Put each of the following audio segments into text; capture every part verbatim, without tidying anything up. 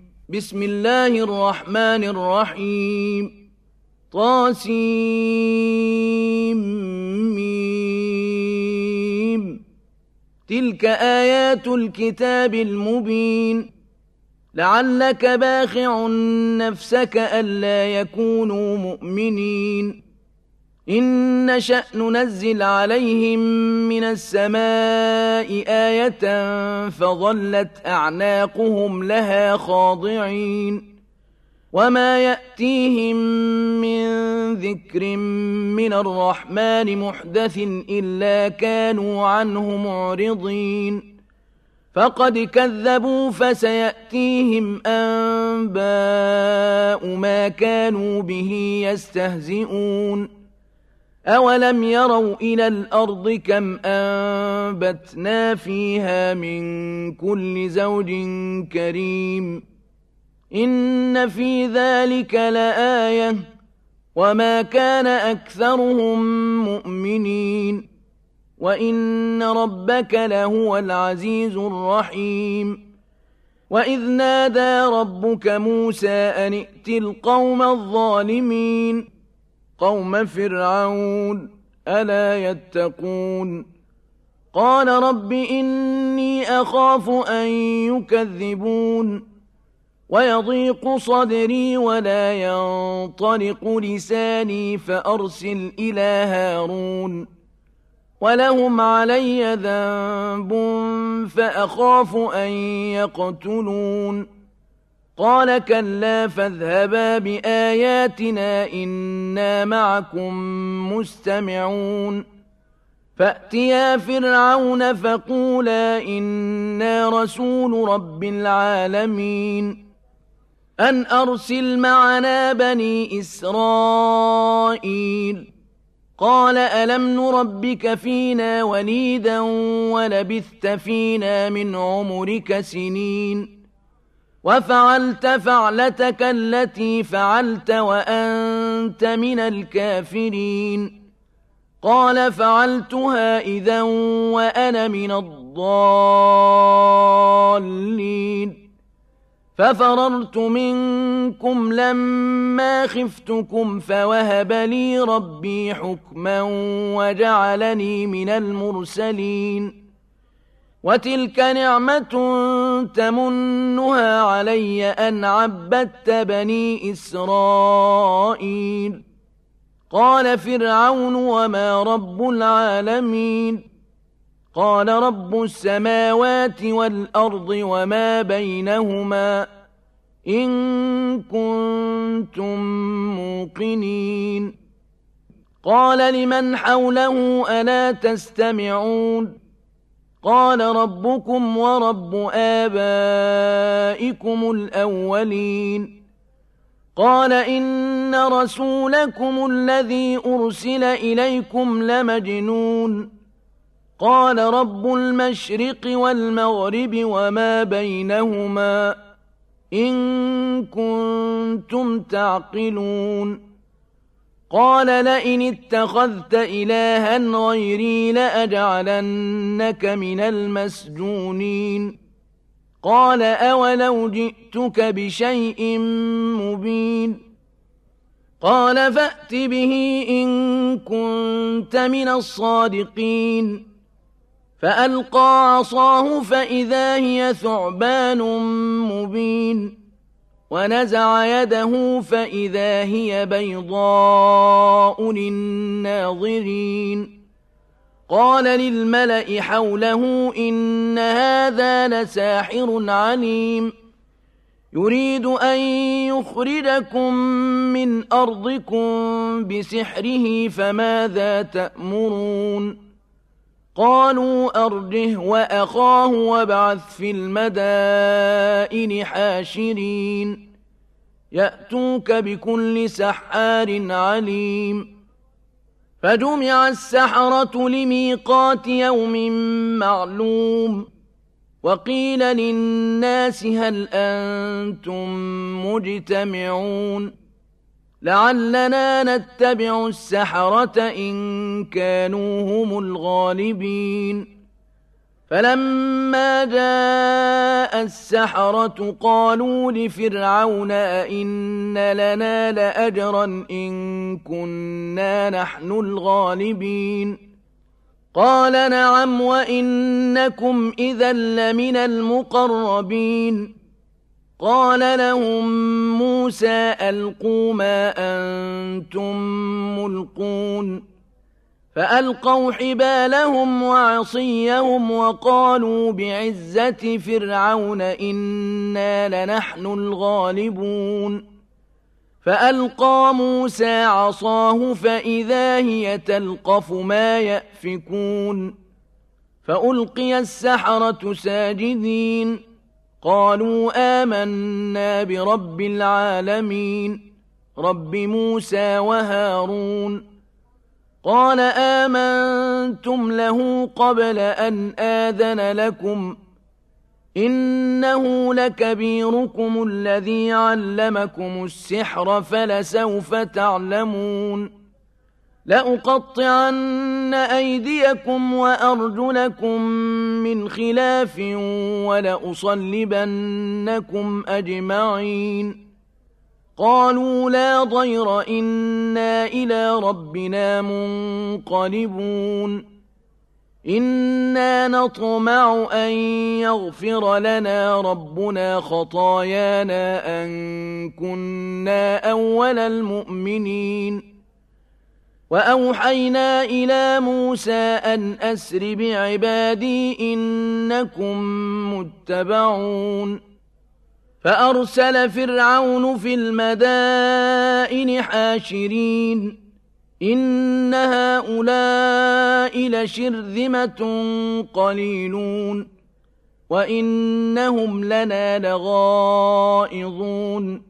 بسم الله الرحمن الرحيم طاسيم تلك آيات الكتاب المبين لعلك باخع نفسك ألا يكونوا مؤمنين إن نشأ ننزل عليهم من السماء آية فظلت أعناقهم لها خاضعين وما يأتيهم من ذكر من الرحمن محدث إلا كانوا عنه معرضين فقد كذبوا فسيأتيهم أنباء ما كانوا به يستهزئون أولم يروا إلى الأرض كم أنبتنا فيها من كل زوج كريم إن في ذلك لآية وما كان أكثرهم مؤمنين وإن ربك لهو العزيز الرحيم وإذ نادى ربك موسى أن ائت القوم الظالمين قوم فرعون ألا يتقون قال رب إني أخاف أن يكذبون ويضيق صدري ولا ينطلق لساني فأرسل إلى هارون ولهم علي ذنب فأخاف أن يقتلون قال كلا فاذهبا بآياتنا إنا معكم مستمعون فأتيا فرعون فقولا إنا رسول رب العالمين أن أرسل معنا بني إسرائيل قال ألم نربك فينا وليدا ولبثت فينا من عمرك سنين وفعلت فعلتك التي فعلت وأنت من الكافرين قال فعلتها إذا وأنا من الضالين ففررت منكم لما خفتكم فوهب لي ربي حكما وجعلني من المرسلين وتلك نعمة تمنها علي أن عبدت بني إسرائيل قال فرعون وما رب العالمين قال رب السماوات والأرض وما بينهما إن كنتم موقنين قال لمن حوله ألا تستمعون قال ربكم ورب آبائكم الأولين قال إن رسولكم الذي أرسل إليكم لمجنون قال رب المشرق والمغرب وما بينهما إن كنتم تعقلون قال لئن اتخذت إلها غيري لأجعلنك من المسجونين قال أولو جئتك بشيء مبين قال فأت به إن كنت من الصادقين فألقى عصاه فإذا هي ثعبان مبين ونزع يده فإذا هي بيضاء للناظرين قال للملأ حوله إن هذا لساحر عليم يريد أن يخرجكم من أرضكم بسحره فماذا تأمرون قالوا أرجه وأخاه وابعث في المدائن حاشرين يأتوك بكل سحار عليم فجمع السحرة لميقات يوم معلوم وقيل للناس هل أنتم مجتمعون لعلنا نتبع السحرة إن كانوا هم الغالبين فلما جاء السحرة قالوا لفرعون أئن لنا لأجرا إن كنا نحن الغالبين قال نعم وإنكم إذا لمن المقربين قال لهم موسى ألقوا ما أنتم ملقون فألقوا حبالهم وعصيهم وقالوا بعزة فرعون إنا لنحن الغالبون فألقى موسى عصاه فإذا هي تلقف ما يأفكون فألقي السحرة ساجدين قالوا آمنا برب العالمين رب موسى وهارون قال آمنتم له قبل أن آذن لكم إنه لكبيركم الذي علمكم السحر فلسوف تعلمون لأقطعن أيديكم وأرجلكم من خلاف ولأصلبنكم أجمعين قالوا لا ضير إنا إلى ربنا منقلبون إنا نطمع أن يغفر لنا ربنا خطايانا أن كنا أول المؤمنين وأوحينا إلى موسى أن أسر بعبادي إنكم متبعون فأرسل فرعون في المدائن حاشرين إن هؤلاء لشرذمة قليلون وإنهم لنا لغائظون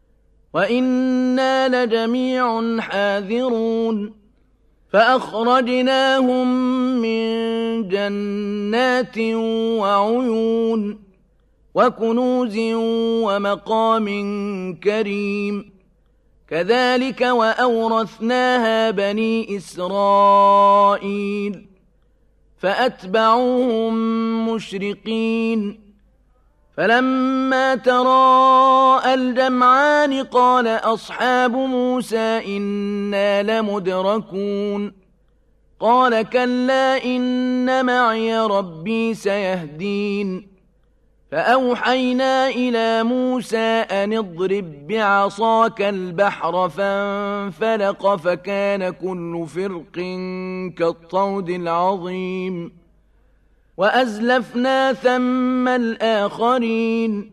وإنا لجميع حاذرون فأخرجناهم من جنات وعيون وكنوز ومقام كريم كذلك وأورثناها بني إسرائيل فأتبعوهم مشرقين فلما تراءى الجمعان قال أصحاب موسى إنا لمدركون قال كلا إن معي ربي سيهدين فأوحينا إلى موسى أن اضرب بعصاك البحر فانفلق فكان كل فرق كالطود العظيم وأزلفنا ثم الآخرين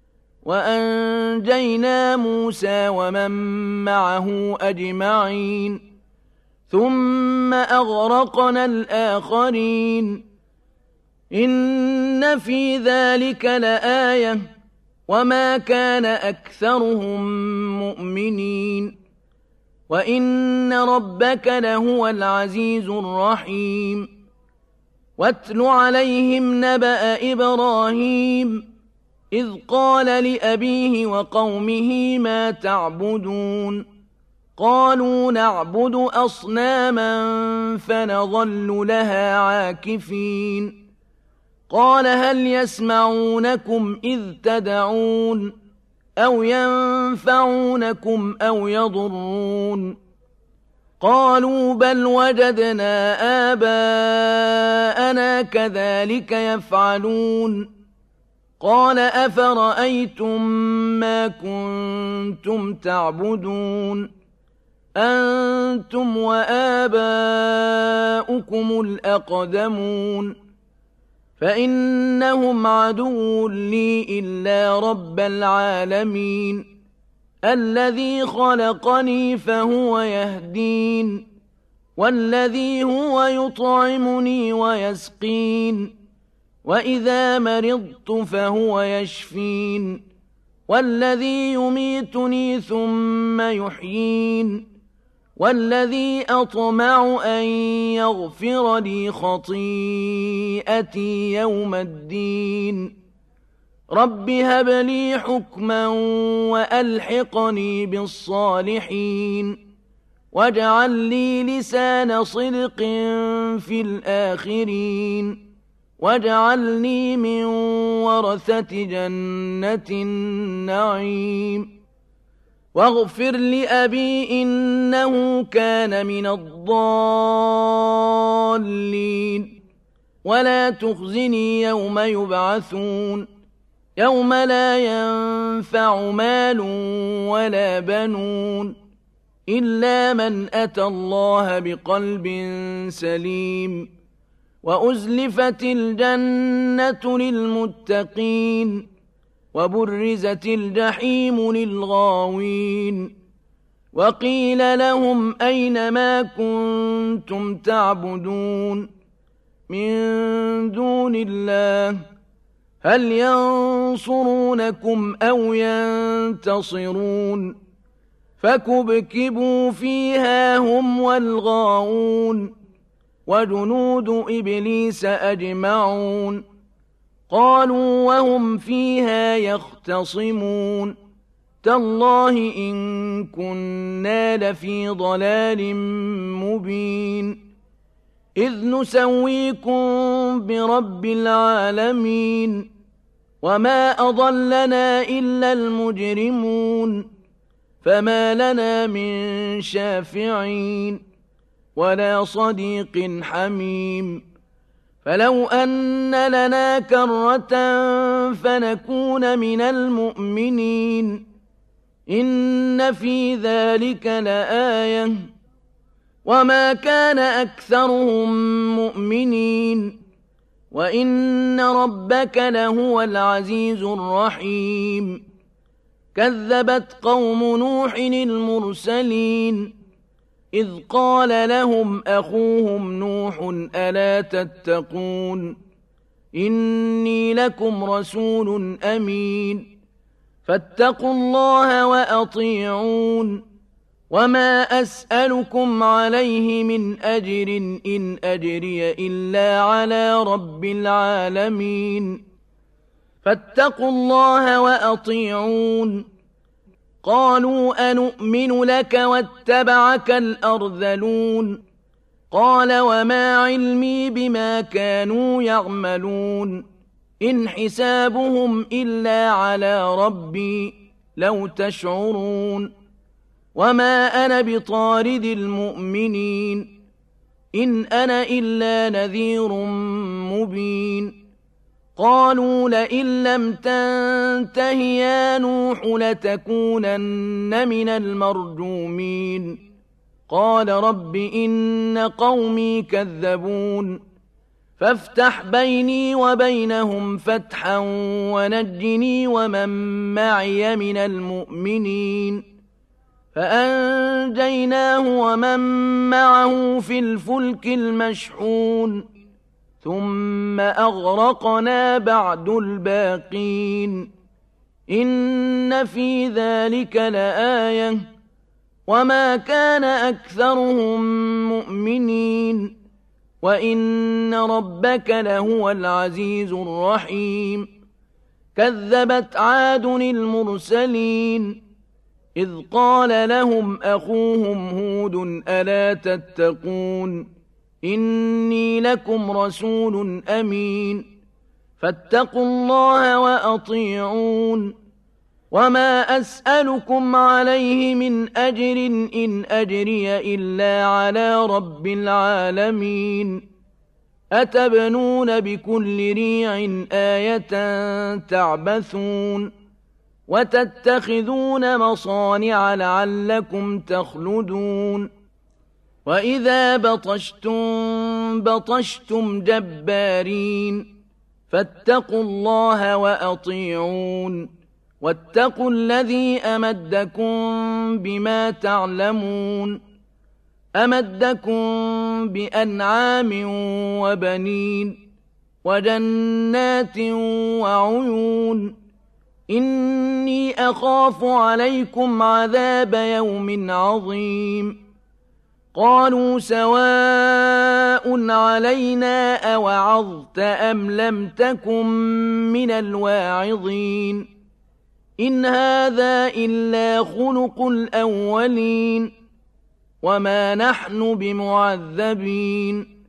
وأنجينا موسى ومن معه أجمعين ثم أغرقنا الآخرين إن في ذلك لآية وما كان أكثرهم مؤمنين وإن ربك لهو العزيز الرحيم واتل عليهم نبأ إبراهيم إذ قال لأبيه وقومه ما تعبدون قالوا نعبد أصناما فنظل لها عاكفين قال هل يسمعونكم إذ تدعون أو ينفعونكم أو يضرون قالوا بل وجدنا آباءنا كذلك يفعلون قال أفرأيتم ما كنتم تعبدون أنتم وآباؤكم الأقدمون فإنهم عدو لي إلا رب العالمين الذي خلقني فهو يهدين والذي هو يطعمني ويسقين وإذا مرضت فهو يشفين والذي يميتني ثم يحيين والذي أطمع أن يغفر لي خطيئتي يوم الدين رب هب لي حكما وألحقني بالصالحين واجعل لي لسان صدق في الآخرين واجعلني من ورثة جنة النعيم واغفر لأبي إنه كان من الضالين ولا تخزني يوم يبعثون يوم لا ينفع مال ولا بنون إلا من أتى الله بقلب سليم وأزلفت الجنة للمتقين وبرزت الجحيم للغاوين وقيل لهم أين ما كنتم تعبدون من دون الله هل ينصرونكم أو ينتصرون فكبكبوا فيها هم والغاوون وجنود إبليس أجمعون قالوا وهم فيها يختصمون تالله إن كنا لفي ضلال مبين إذ نسويكم برب العالمين وما أضلنا إلا المجرمون فما لنا من شافعين ولا صديق حميم فلو أن لنا كرة فنكون من المؤمنين إن في ذلك لآية وما كان أكثرهم مؤمنين وإن ربك لهو العزيز الرحيم كذبت قوم نوح المرسلين إذ قال لهم أخوهم نوح ألا تتقون إني لكم رسول أمين فاتقوا الله وأطيعون وما أسألكم عليه من أجر إن أجري إلا على رب العالمين فاتقوا الله وأطيعون قالوا أنؤمن لك واتبعك الأرذلون قال وما علمي بما كانوا يعملون إن حسابهم إلا على ربي لو تشعرون وما أنا بطارد المؤمنين إن أنا إلا نذير مبين قالوا لئن لم تنته يا نوح لتكونن من المرجومين قال رب إن قومي كذبون فافتح بيني وبينهم فتحا ونجني ومن معي من المؤمنين فأنجيناه ومن معه في الفلك المشحون ثم أغرقنا بعد الباقين إن في ذلك لآية وما كان أكثرهم مؤمنين وإن ربك لهو العزيز الرحيم كذبت عاد المرسلين إذ قال لهم أخوهم هود ألا تتقون إني لكم رسول أمين فاتقوا الله وأطيعون وما أسألكم عليه من أجر إن أجري إلا على رب العالمين أتبنون بكل ريع آية تعبثون وتتخذون مصانع لعلكم تخلدون وإذا بطشتم بطشتم جبارين فاتقوا الله وأطيعون واتقوا الذي أمدكم بما تعلمون أمدكم بأنعام وبنين وجنات وعيون إني أخاف عليكم عذاب يوم عظيم قالوا سواء علينا أوعظت أم لم تكن من الواعظين إن هذا إلا خلق الأولين وما نحن بمعذبين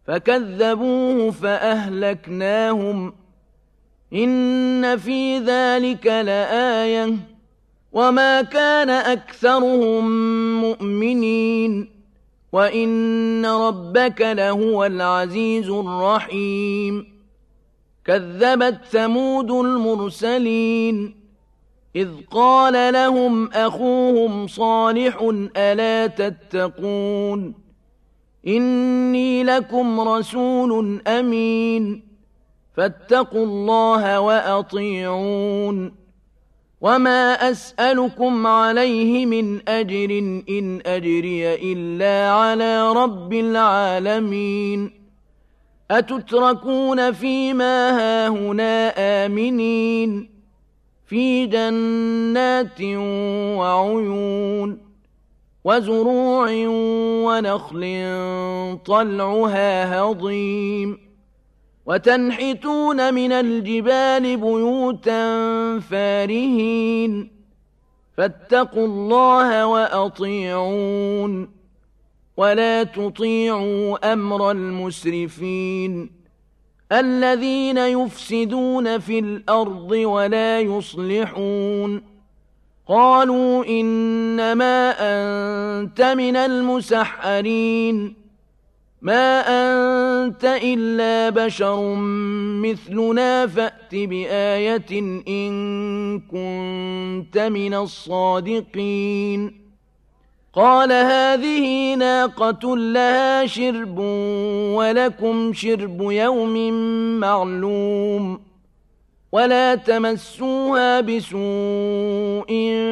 فكذبوه فأهلكناهم إن في ذلك لآية وما كان أكثرهم مؤمنين وإن ربك لهو العزيز الرحيم كذبت ثمود المرسلين إذ قال لهم أخوهم صالح ألا تتقون إني لكم رسول أمين فاتقوا الله وأطيعون وما أسألكم عليه من أجر إن أجري إلا على رب العالمين أتتركون فيما هاهنا آمنين في جنات وعيون وزروع ونخل طلعها هضيم وتنحتون من الجبال بيوتا فارهين فاتقوا الله وأطيعون ولا تطيعوا أمر المسرفين الذين يفسدون في الأرض ولا يصلحون قالوا إنما أنت من المسحرين ما أنت إلا بشر مثلنا فأت بآية إن كنت من الصادقين قال هذه ناقة لها شرب ولكم شرب يوم معلوم ولا تمسوها بسوء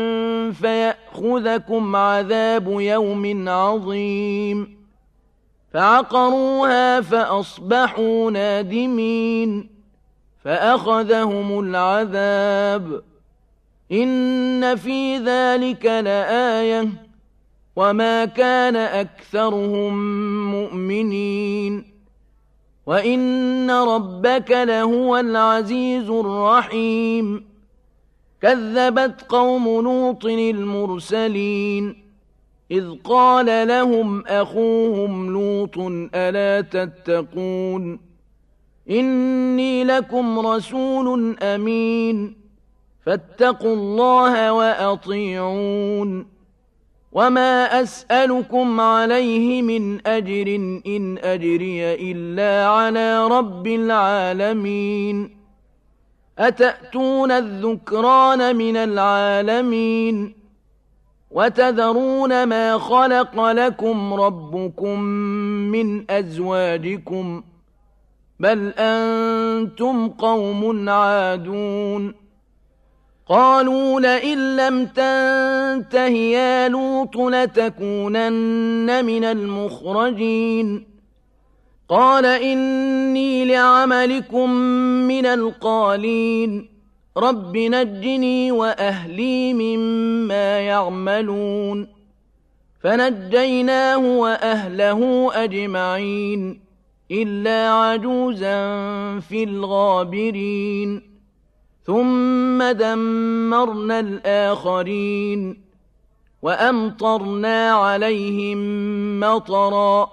فيأخذكم عذاب يوم عظيم فعقروها فأصبحوا نادمين فأخذهم العذاب إن في ذلك لآية وما كان أكثرهم مؤمنين وإن ربك لهو العزيز الرحيم كذبت قوم لوط المرسلين إذ قال لهم أخوهم لوط ألا تتقون إني لكم رسول أمين فاتقوا الله وأطيعون وما أسألكم عليه من أجر إن أجري إلا على رب العالمين أتأتون الذكران من العالمين وتذرون ما خلق لكم ربكم من أزواجكم بل أنتم قوم عادون قالوا لئن لم تنته يا لوط لتكونن من المخرجين قال إني لعملكم من القالين رب نجني وأهلي مما يعملون فنجيناه وأهله أجمعين إلا عجوزا في الغابرين ثم دمرنا الآخرين وأمطرنا عليهم مطرا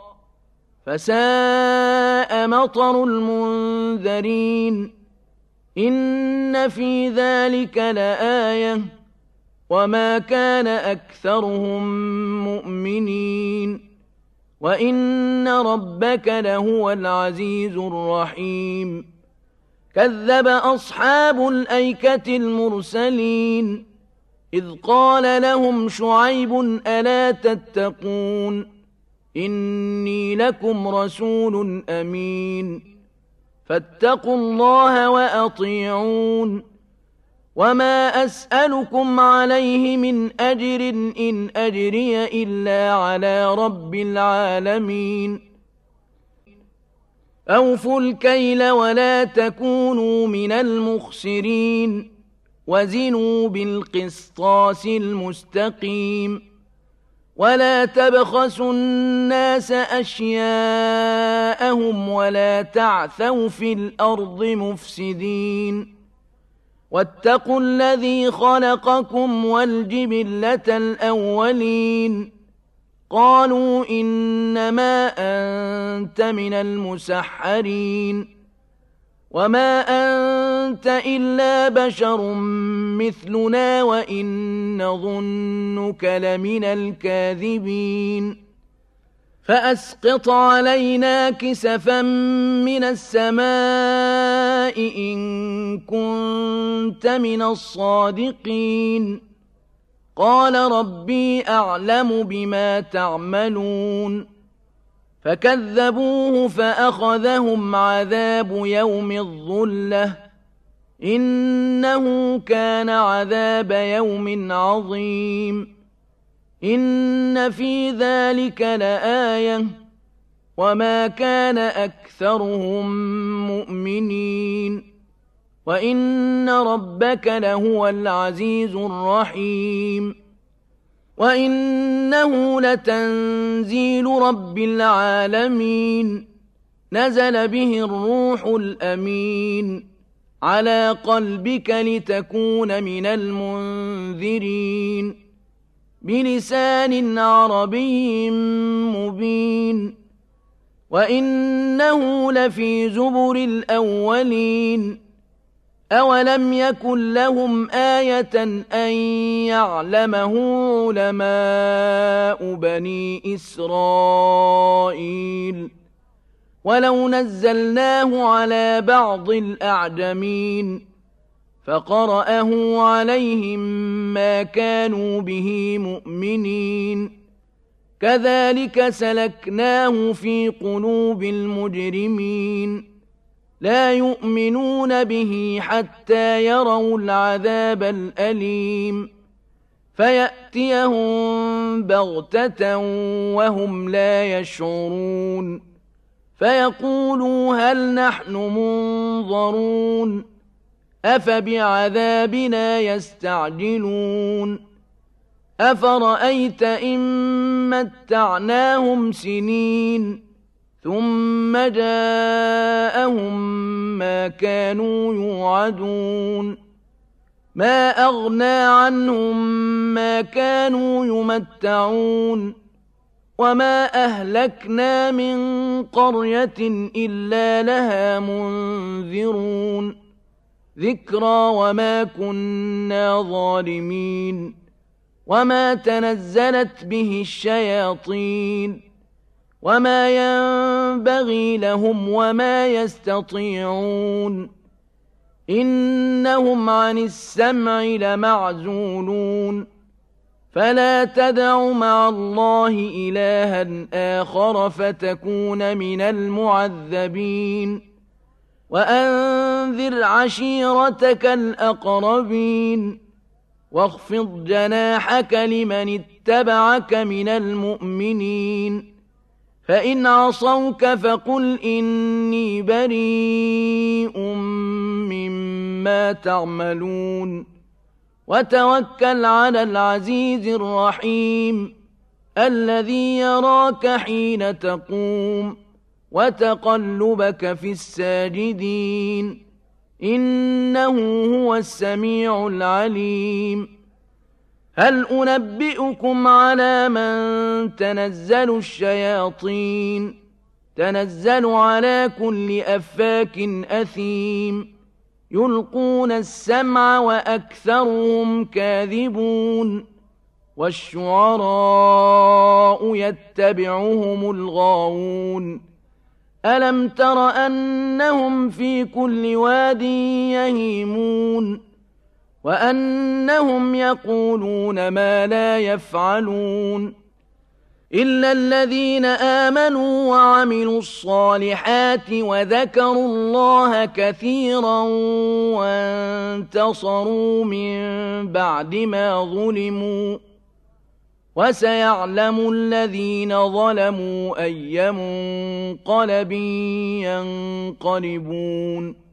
فساء مطر المنذرين إن في ذلك لآية وما كان أكثرهم مؤمنين وإن ربك لهو العزيز الرحيم كذب أصحاب الأيكة المرسلين إذ قال لهم شعيب ألا تتقون إني لكم رسول أمين فاتقوا الله وأطيعون وما أسألكم عليه من أجر إن أجري إلا على رب العالمين أوفوا الكيل ولا تكونوا من المخسرين وزنوا بالقسطاس المستقيم ولا تبخسوا الناس أشياءهم ولا تعثوا في الأرض مفسدين واتقوا الذي خلقكم والجبلة الأولين قالوا إنما أنت من المسحرين وما أنت إلا بشر مثلنا وإن نظنك لمن الكاذبين فأسقط علينا كسفا من السماء إن كنت من الصادقين قال ربي أعلم بما تعملون فكذبوه فأخذهم عذاب يوم الظلة إنه كان عذاب يوم عظيم إن في ذلك لآية وما كان أكثرهم مؤمنين وإن ربك لهو العزيز الرحيم وإنه لتنزيل رب العالمين نزل به الروح الأمين على قلبك لتكون من المنذرين بلسان عربي مبين وإنه لفي زبر الأولين أولم يكن لهم آية أن يعلمه علماء بني إسرائيل ولو نزلناه على بعض الأعجمين فقرأه عليهم ما كانوا به مؤمنين كذلك سلكناه في قلوب المجرمين لا يؤمنون به حتى يروا العذاب الأليم فيأتيهم بغتة وهم لا يشعرون فيقولوا هل نحن منظرون أفبعذابنا يستعجلون أفرأيت إن متعناهم سنين ثم جاءهم ما كانوا يوعدون ما أغنى عنهم ما كانوا يمتعون وما أهلكنا من قرية إلا لها منذرون ذكرى وما كنا ظالمين وما تنزلت به الشياطين وما ينبغي لهم وما يستطيعون إنهم عن السمع لمعزولون فلا تدع مع الله إلها آخر فتكون من المعذبين وأنذر عشيرتك الأقربين واخفض جناحك لمن اتبعك من المؤمنين فإن عصوك فقل إني بريء مما تعملون وتوكل على العزيز الرحيم الذي يراك حين تقوم وتقلبك في الساجدين إنه هو السميع العليم هل أنبئكم على من تنزل الشياطين تنزل على كل أفاك أثيم يلقون السمع وأكثرهم كاذبون والشعراء يتبعهم الغاوون ألم تر أنهم في كل واد يهيمون وأنهم يقولون ما لا يفعلون إلا الذين آمنوا وعملوا الصالحات وذكروا الله كثيرا وانتصروا من بعد ما ظلموا وسيعلم الذين ظلموا أي منقلب ينقلبون